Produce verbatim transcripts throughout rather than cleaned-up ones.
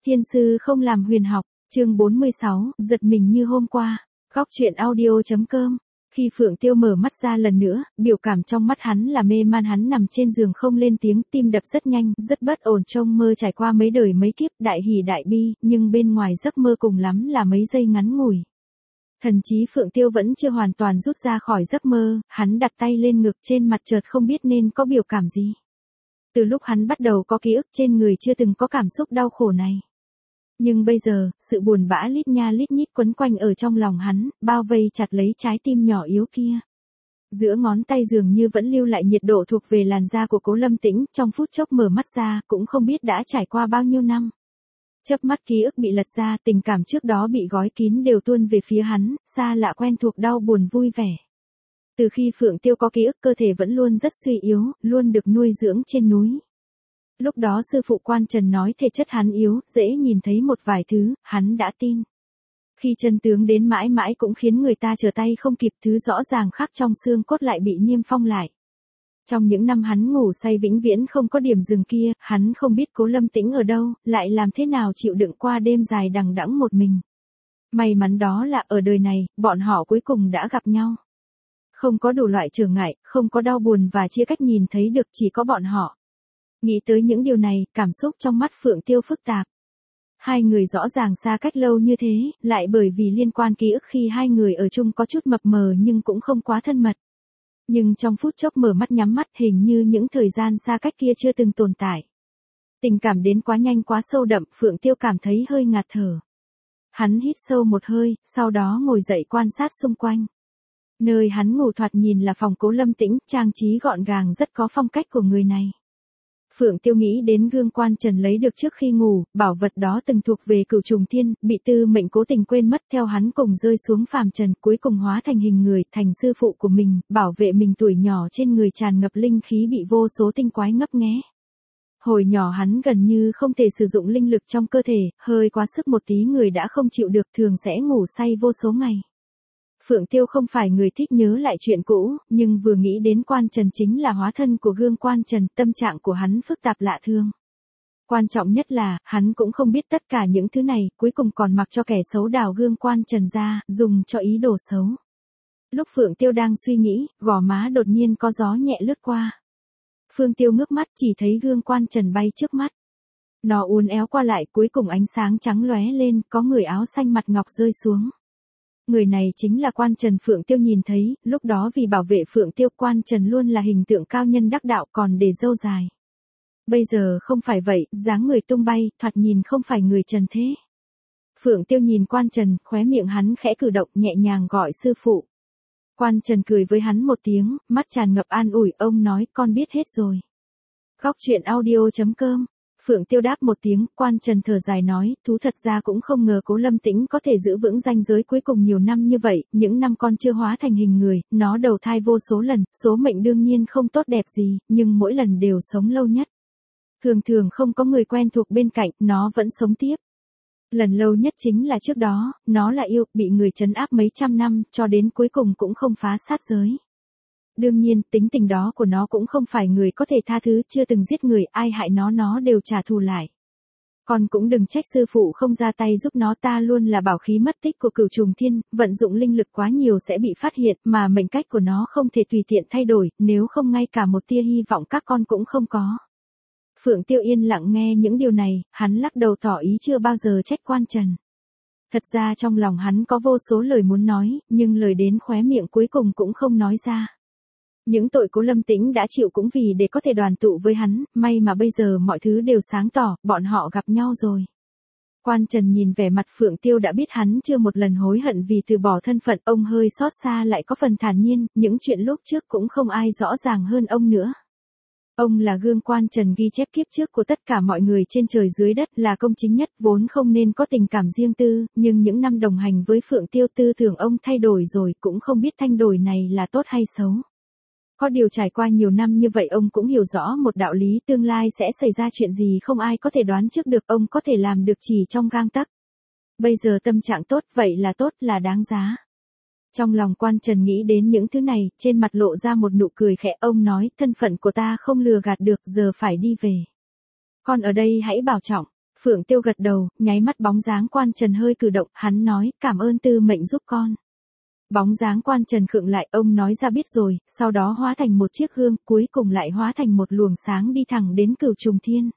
Thiên sư không làm huyền học, chương bốn mươi sáu, giật mình như hôm qua. Góc truyện audio.com. Khi Phượng Tiêu mở mắt ra lần nữa, biểu cảm trong mắt hắn là mê man, hắn nằm trên giường không lên tiếng, tim đập rất nhanh, rất bất ổn, trông mơ trải qua mấy đời mấy kiếp, đại hỉ đại bi, nhưng bên ngoài giấc mơ cùng lắm là mấy giây ngắn ngủi. Thần trí Phượng Tiêu vẫn chưa hoàn toàn rút ra khỏi giấc mơ, hắn đặt tay lên ngực, trên mặt chợt không biết nên có biểu cảm gì. Từ lúc hắn bắt đầu có ký ức, trên người chưa từng có cảm xúc đau khổ này. Nhưng bây giờ, sự buồn bã lít nha lít nhít quấn quanh ở trong lòng hắn, bao vây chặt lấy trái tim nhỏ yếu kia. Giữa ngón tay dường như vẫn lưu lại nhiệt độ thuộc về làn da của Cố Lâm Tĩnh, trong phút chốc mở mắt ra, cũng không biết đã trải qua bao nhiêu năm. Chớp mắt ký ức bị lật ra, tình cảm trước đó bị gói kín đều tuôn về phía hắn, xa lạ quen thuộc, đau buồn vui vẻ. Từ khi Phượng Tiêu có ký ức, cơ thể vẫn luôn rất suy yếu, luôn được nuôi dưỡng trên núi. Lúc đó sư phụ Quan Trần nói thể chất hắn yếu, dễ nhìn thấy một vài thứ, hắn đã tin. Khi chân tướng đến mãi mãi cũng khiến người ta trở tay không kịp, thứ rõ ràng khắc trong xương cốt lại bị niêm phong lại. Trong những năm hắn ngủ say vĩnh viễn không có điểm dừng kia, hắn không biết Cố Lâm Tĩnh ở đâu, lại làm thế nào chịu đựng qua đêm dài đằng đẵng một mình. May mắn đó là ở đời này, bọn họ cuối cùng đã gặp nhau. Không có đủ loại trở ngại, không có đau buồn và chia cách nhìn thấy được, chỉ có bọn họ. Nghĩ tới những điều này, cảm xúc trong mắt Phượng Tiêu phức tạp. Hai người rõ ràng xa cách lâu như thế, lại bởi vì liên quan ký ức khi hai người ở chung có chút mập mờ nhưng cũng không quá thân mật. Nhưng trong phút chốc mở mắt nhắm mắt, hình như những thời gian xa cách kia chưa từng tồn tại. Tình cảm đến quá nhanh quá sâu đậm, Phượng Tiêu cảm thấy hơi ngạt thở. Hắn hít sâu một hơi, sau đó ngồi dậy quan sát xung quanh. Nơi hắn ngủ thoạt nhìn là phòng Cố Lâm Tĩnh, trang trí gọn gàng, rất có phong cách của người này. Phượng Tiêu nghĩ đến gương Quan Trần lấy được trước khi ngủ, bảo vật đó từng thuộc về Cửu Trùng Thiên, bị Tư Mệnh cố tình quên mất, theo hắn cùng rơi xuống phàm trần, cuối cùng hóa thành hình người, thành sư phụ của mình, bảo vệ mình tuổi nhỏ, trên người tràn ngập linh khí bị vô số tinh quái ngấp nghé. Hồi nhỏ hắn gần như không thể sử dụng linh lực trong cơ thể, hơi quá sức một tí người đã không chịu được, thường sẽ ngủ say vô số ngày. Phượng Tiêu không phải người thích nhớ lại chuyện cũ, nhưng vừa nghĩ đến Quan Trần chính là hóa thân của gương Quan Trần, tâm trạng của hắn phức tạp lạ thường. Quan trọng nhất là, hắn cũng không biết tất cả những thứ này, cuối cùng còn mặc cho kẻ xấu đào gương Quan Trần ra, dùng cho ý đồ xấu. Lúc Phượng Tiêu đang suy nghĩ, gò má đột nhiên có gió nhẹ lướt qua. Phượng Tiêu ngước mắt chỉ thấy gương Quan Trần bay trước mắt. Nó uốn éo qua lại, cuối cùng ánh sáng trắng lóe lên, có người áo xanh mặt ngọc rơi xuống. Người này chính là Quan Trần. Phượng Tiêu nhìn thấy, lúc đó vì bảo vệ Phượng Tiêu, Quan Trần luôn là hình tượng cao nhân đắc đạo, còn để râu dài. Bây giờ không phải vậy, dáng người tung bay, thoạt nhìn không phải người trần thế. Phượng Tiêu nhìn Quan Trần, khóe miệng hắn khẽ cử động, nhẹ nhàng gọi sư phụ. Quan Trần cười với hắn một tiếng, mắt tràn ngập an ủi, ông nói, con biết hết rồi. Góc truyện audio.com. Phượng Tiêu đáp một tiếng, Quan Trần thở dài nói, thú thật ra cũng không ngờ Cố Lâm Tĩnh có thể giữ vững ranh giới cuối cùng nhiều năm như vậy, những năm con chưa hóa thành hình người, nó đầu thai vô số lần, số mệnh đương nhiên không tốt đẹp gì, nhưng mỗi lần đều sống lâu nhất. Thường thường không có người quen thuộc bên cạnh, nó vẫn sống tiếp. Lần lâu nhất chính là trước đó, nó là yêu, bị người trấn áp mấy trăm năm, cho đến cuối cùng cũng không phá sát giới. Đương nhiên, tính tình đó của nó cũng không phải người có thể tha thứ, chưa từng giết người, ai hại nó nó đều trả thù lại. Con cũng đừng trách sư phụ không ra tay giúp nó, ta luôn là bảo khí mất tích của Cửu Trùng Thiên, vận dụng linh lực quá nhiều sẽ bị phát hiện, mà mệnh cách của nó không thể tùy tiện thay đổi, nếu không ngay cả một tia hy vọng các con cũng không có. Phượng Tiêu yên lặng nghe những điều này, hắn lắc đầu tỏ ý chưa bao giờ trách Quan Trần. Thật ra trong lòng hắn có vô số lời muốn nói, nhưng lời đến khóe miệng cuối cùng cũng không nói ra. Những tội Cố Lâm Tĩnh đã chịu cũng vì để có thể đoàn tụ với hắn, may mà bây giờ mọi thứ đều sáng tỏ, bọn họ gặp nhau rồi. Quan Trần nhìn vẻ mặt Phượng Tiêu đã biết hắn chưa một lần hối hận vì từ bỏ thân phận, ông hơi xót xa lại có phần thản nhiên, những chuyện lúc trước cũng không ai rõ ràng hơn ông nữa. Ông là gương Quan Trần ghi chép kiếp trước của tất cả mọi người trên trời dưới đất, là công chính nhất, vốn không nên có tình cảm riêng tư, nhưng những năm đồng hành với Phượng Tiêu, tư tưởng ông thay đổi rồi, cũng không biết thay đổi này là tốt hay xấu. Có điều trải qua nhiều năm như vậy ông cũng hiểu rõ một đạo lý, tương lai sẽ xảy ra chuyện gì không ai có thể đoán trước được, ông có thể làm được chỉ trong gang tấc. Bây giờ tâm trạng tốt, vậy là tốt, là đáng giá. Trong lòng Quan Trần nghĩ đến những thứ này, trên mặt lộ ra một nụ cười khẽ, ông nói, thân phận của ta không lừa gạt được, giờ phải đi về. Con ở đây hãy bảo trọng. Phượng Tiêu gật đầu, nháy mắt bóng dáng Quan Trần hơi cử động, hắn nói, cảm ơn Tư Mệnh giúp con. Bóng dáng Quan Trần khựng lại, ông nói ra biết rồi, sau đó hóa thành một chiếc gương, cuối cùng lại hóa thành một luồng sáng đi thẳng đến Cửu Trùng Thiên.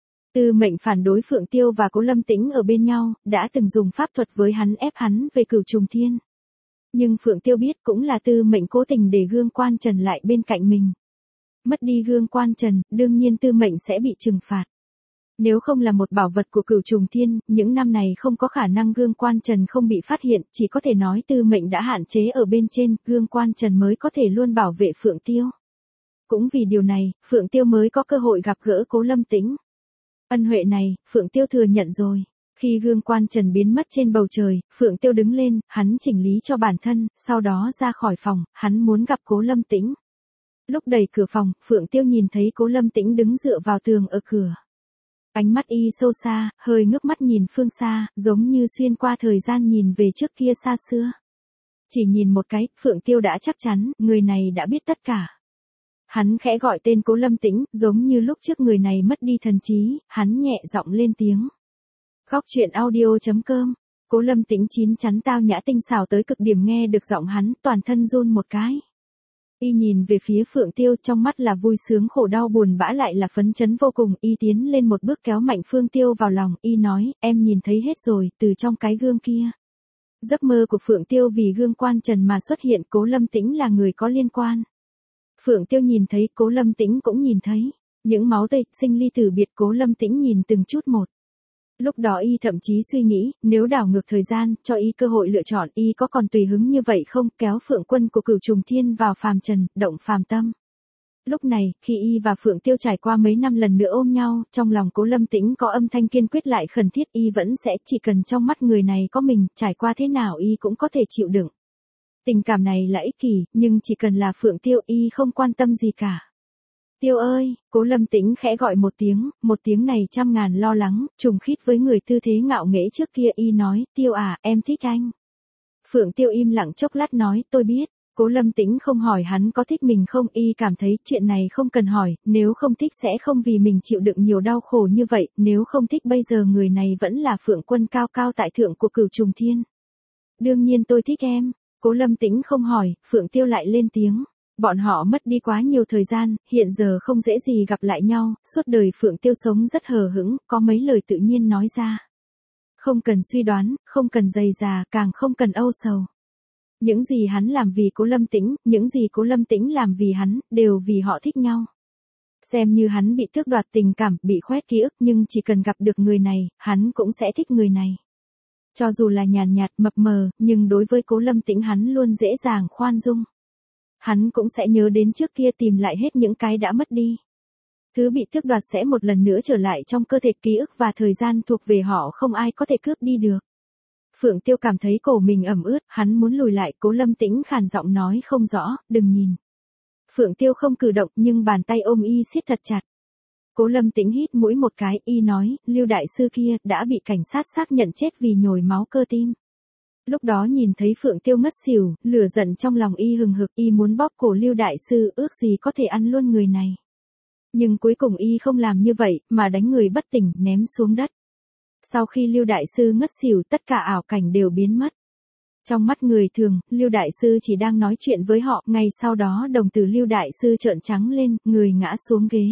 Tư Mệnh phản đối Phượng Tiêu và Cố Lâm Tĩnh ở bên nhau, đã từng dùng pháp thuật với hắn ép hắn về Cửu Trùng Thiên. Nhưng Phượng Tiêu biết cũng là Tư Mệnh cố tình để gương Quan Trần lại bên cạnh mình. Mất đi gương Quan Trần, đương nhiên Tư Mệnh sẽ bị trừng phạt. Nếu không là một bảo vật của Cửu Trùng Thiên, những năm này không có khả năng gương Quan Trần không bị phát hiện, chỉ có thể nói Tư Mệnh đã hạn chế ở bên trên, gương Quan Trần mới có thể luôn bảo vệ Phượng Tiêu. Cũng vì điều này, Phượng Tiêu mới có cơ hội gặp gỡ Cố Lâm Tĩnh. Ân huệ này, Phượng Tiêu thừa nhận rồi. Khi gương Quan Trần biến mất trên bầu trời, Phượng Tiêu đứng lên, hắn chỉnh lý cho bản thân, sau đó ra khỏi phòng, hắn muốn gặp Cố Lâm Tĩnh. Lúc đẩy cửa phòng, Phượng Tiêu nhìn thấy Cố Lâm Tĩnh đứng dựa vào tường ở cửa. Ánh mắt y sâu xa, hơi ngước mắt nhìn phương xa, giống như xuyên qua thời gian nhìn về trước kia xa xưa. Chỉ nhìn một cái, Phượng Tiêu đã chắc chắn, người này đã biết tất cả. Hắn khẽ gọi tên Cố Lâm Tĩnh, giống như lúc trước người này mất đi thần trí, hắn nhẹ giọng lên tiếng. Góc truyện audio chấm com. Cố Lâm Tĩnh chín chắn tao nhã tinh xảo tới cực điểm, nghe được giọng hắn, toàn thân run một cái. Y nhìn về phía Phượng Tiêu, trong mắt là vui sướng khổ đau buồn bã lại là phấn chấn vô cùng. Y tiến lên một bước kéo mạnh Phượng Tiêu vào lòng, y nói, em nhìn thấy hết rồi, từ trong cái gương kia. Giấc mơ của Phượng Tiêu vì gương Quan Trần mà xuất hiện, Cố Lâm Tĩnh là người có liên quan. Phượng Tiêu nhìn thấy, Cố Lâm Tĩnh cũng nhìn thấy. Những máu tươi, sinh ly tử biệt, Cố Lâm Tĩnh nhìn từng chút một. Lúc đó y thậm chí suy nghĩ, nếu đảo ngược thời gian, cho y cơ hội lựa chọn, y có còn tùy hứng như vậy không, kéo Phượng Quân của Cửu Trùng Thiên vào phàm trần, động phàm tâm. Lúc này, khi y và Phượng Tiêu trải qua mấy năm lần nữa ôm nhau, trong lòng Cố Lâm Tĩnh có âm thanh kiên quyết lại khẩn thiết, y vẫn sẽ, chỉ cần trong mắt người này có mình, trải qua thế nào y cũng có thể chịu đựng. Tình cảm này là ích kỷ, nhưng chỉ cần là Phượng Tiêu y không quan tâm gì cả. Tiêu ơi, Cố Lâm Tĩnh khẽ gọi một tiếng, một tiếng này trăm ngàn lo lắng, trùng khít với người tư thế ngạo nghễ trước kia. Y nói, Tiêu à, em thích anh. Phượng Tiêu im lặng chốc lát nói, tôi biết. Cố Lâm Tĩnh không hỏi hắn có thích mình không, y cảm thấy chuyện này không cần hỏi, nếu không thích sẽ không vì mình chịu đựng nhiều đau khổ như vậy, nếu không thích bây giờ người này vẫn là Phượng Quân cao cao tại thượng của Cửu Trùng Thiên. Đương nhiên tôi thích em. Cố Lâm Tĩnh không hỏi, Phượng Tiêu lại lên tiếng. Bọn họ mất đi quá nhiều thời gian, hiện giờ không dễ gì gặp lại nhau, suốt đời Phượng Tiêu sống rất hờ hững, có mấy lời tự nhiên nói ra. Không cần suy đoán, không cần dày dà, càng không cần âu sầu. Những gì hắn làm vì Cố Lâm Tĩnh, những gì Cố Lâm Tĩnh làm vì hắn, đều vì họ thích nhau. Xem như hắn bị tước đoạt tình cảm, bị khoét ký ức, nhưng chỉ cần gặp được người này, hắn cũng sẽ thích người này. Cho dù là nhàn nhạt, mập mờ, nhưng đối với Cố Lâm Tĩnh hắn luôn dễ dàng khoan dung. Hắn cũng sẽ nhớ đến trước kia tìm lại hết những cái đã mất đi. Thứ bị tước đoạt sẽ một lần nữa trở lại trong cơ thể, ký ức và thời gian thuộc về họ không ai có thể cướp đi được. Phượng Tiêu cảm thấy cổ mình ẩm ướt, hắn muốn lùi lại, Cố Lâm Tĩnh khàn giọng nói không rõ, đừng nhìn. Phượng Tiêu không cử động nhưng bàn tay ôm y siết thật chặt. Cố Lâm Tĩnh hít mũi một cái, y nói, Lưu đại sư kia đã bị cảnh sát xác nhận chết vì nhồi máu cơ tim. Lúc đó nhìn thấy Phượng Tiêu ngất xỉu, lửa giận trong lòng y hừng hực, y muốn bóp cổ Lưu đại sư, ước gì có thể ăn luôn người này. Nhưng cuối cùng y không làm như vậy, mà đánh người bất tỉnh, ném xuống đất. Sau khi Lưu đại sư ngất xỉu, tất cả ảo cảnh đều biến mất. Trong mắt người thường, Lưu đại sư chỉ đang nói chuyện với họ, ngay sau đó đồng tử Lưu đại sư trợn trắng lên, người ngã xuống ghế.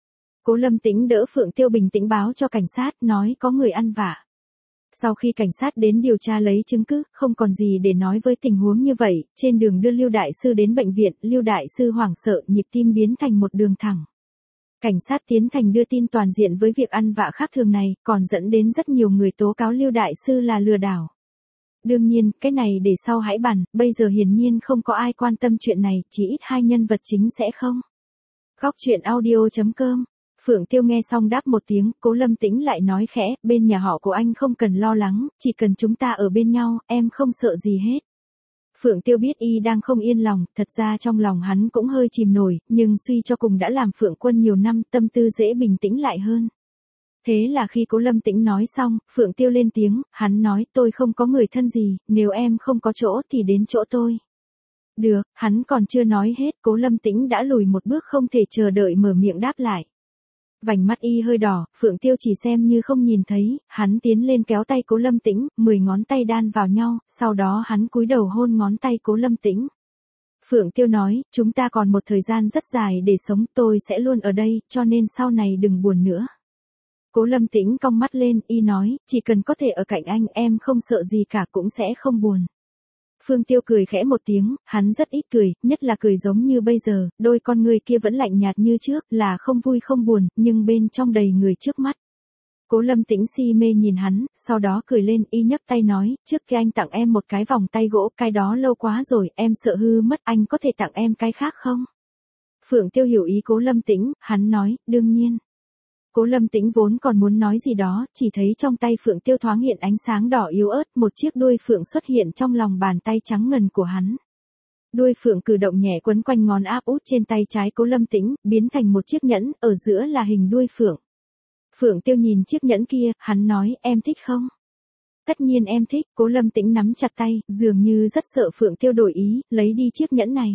Cố Lâm Tĩnh đỡ Phượng Tiêu bình tĩnh báo cho cảnh sát, nói có người ăn vạ. Sau khi cảnh sát đến điều tra lấy chứng cứ, không còn gì để nói với tình huống như vậy, trên đường đưa Lưu đại sư đến bệnh viện, Lưu đại sư hoảng sợ, nhịp tim biến thành một đường thẳng. Cảnh sát tiến thành đưa tin toàn diện với việc ăn vạ khác thường này, còn dẫn đến rất nhiều người tố cáo Lưu đại sư là lừa đảo. Đương nhiên, cái này để sau hãy bàn, bây giờ hiển nhiên không có ai quan tâm chuyện này, chỉ ít hai nhân vật chính sẽ không. Góc truyện audio chấm com. Phượng Tiêu nghe xong đáp một tiếng, Cố Lâm Tĩnh lại nói khẽ, bên nhà họ của anh không cần lo lắng, chỉ cần chúng ta ở bên nhau, em không sợ gì hết. Phượng Tiêu biết y đang không yên lòng, thật ra trong lòng hắn cũng hơi chìm nổi, nhưng suy cho cùng đã làm Phượng Quân nhiều năm, tâm tư dễ bình tĩnh lại hơn. Thế là khi Cố Lâm Tĩnh nói xong, Phượng Tiêu lên tiếng, hắn nói tôi không có người thân gì, nếu em không có chỗ thì đến chỗ tôi. Được, hắn còn chưa nói hết, Cố Lâm Tĩnh đã lùi một bước không thể chờ đợi mở miệng đáp lại. Vành mắt y hơi đỏ, Phượng Tiêu chỉ xem như không nhìn thấy, hắn tiến lên kéo tay Cố Lâm Tĩnh, mười ngón tay đan vào nhau, sau đó hắn cúi đầu hôn ngón tay Cố Lâm Tĩnh. Phượng Tiêu nói, chúng ta còn một thời gian rất dài để sống, tôi sẽ luôn ở đây, cho nên sau này đừng buồn nữa. Cố Lâm Tĩnh cong mắt lên, y nói, chỉ cần có thể ở cạnh anh em không sợ gì cả cũng sẽ không buồn. Phương Tiêu cười khẽ một tiếng, hắn rất ít cười, nhất là cười giống như bây giờ, đôi con người kia vẫn lạnh nhạt như trước, là không vui không buồn, nhưng bên trong đầy người trước mắt. Cố Lâm Tĩnh si mê nhìn hắn, sau đó cười lên, y nhấc tay nói, trước khi anh tặng em một cái vòng tay gỗ, cái đó lâu quá rồi, em sợ hư mất, anh có thể tặng em cái khác không? Phượng Tiêu hiểu ý Cố Lâm Tĩnh, hắn nói, đương nhiên. Cố Lâm Tĩnh vốn còn muốn nói gì đó, chỉ thấy trong tay Phượng Tiêu thoáng hiện ánh sáng đỏ yếu ớt, một chiếc đuôi phượng xuất hiện trong lòng bàn tay trắng ngần của hắn. Đuôi phượng cử động nhẹ quấn quanh ngón áp út trên tay trái Cố Lâm Tĩnh, biến thành một chiếc nhẫn, ở giữa là hình đuôi phượng. Phượng Tiêu nhìn chiếc nhẫn kia, hắn nói, em thích không? Tất nhiên em thích, Cố Lâm Tĩnh nắm chặt tay, dường như rất sợ Phượng Tiêu đổi ý, lấy đi chiếc nhẫn này.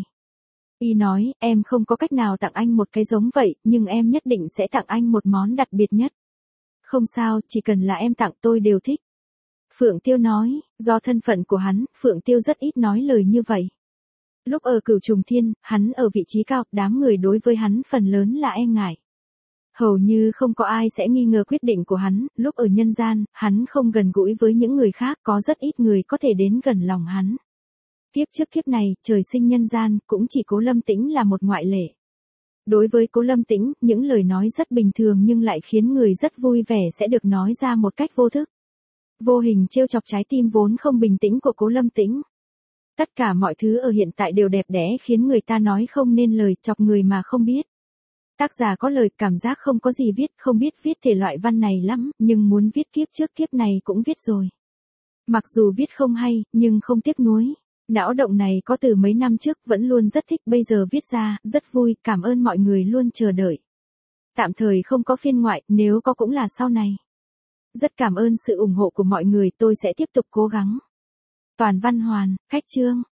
Y nói, em không có cách nào tặng anh một cái giống vậy, nhưng em nhất định sẽ tặng anh một món đặc biệt nhất. Không sao, chỉ cần là em tặng tôi đều thích. Phượng Tiêu nói, do thân phận của hắn, Phượng Tiêu rất ít nói lời như vậy. Lúc ở Cửu Trùng Thiên, hắn ở vị trí cao, đám người đối với hắn phần lớn là e ngại. Hầu như không có ai sẽ nghi ngờ quyết định của hắn, lúc ở nhân gian, hắn không gần gũi với những người khác, có rất ít người có thể đến gần lòng hắn. Kiếp trước kiếp này, trời sinh nhân gian, cũng chỉ Cố Lâm Tĩnh là một ngoại lệ. Đối với Cố Lâm Tĩnh, những lời nói rất bình thường nhưng lại khiến người rất vui vẻ sẽ được nói ra một cách vô thức. Vô hình trêu chọc trái tim vốn không bình tĩnh của Cố Lâm Tĩnh. Tất cả mọi thứ ở hiện tại đều đẹp đẽ khiến người ta nói không nên lời, chọc người mà không biết. Tác giả có lời, cảm giác không có gì viết, không biết viết thể loại văn này lắm, nhưng muốn viết kiếp trước kiếp này cũng viết rồi. Mặc dù viết không hay, nhưng không tiếc nuối. Não động này có từ mấy năm trước, vẫn luôn rất thích, bây giờ viết ra, rất vui, cảm ơn mọi người luôn chờ đợi. Tạm thời không có phiên ngoại, nếu có cũng là sau này. Rất cảm ơn sự ủng hộ của mọi người, tôi sẽ tiếp tục cố gắng. Toàn Văn Hoàn, Khách Chương.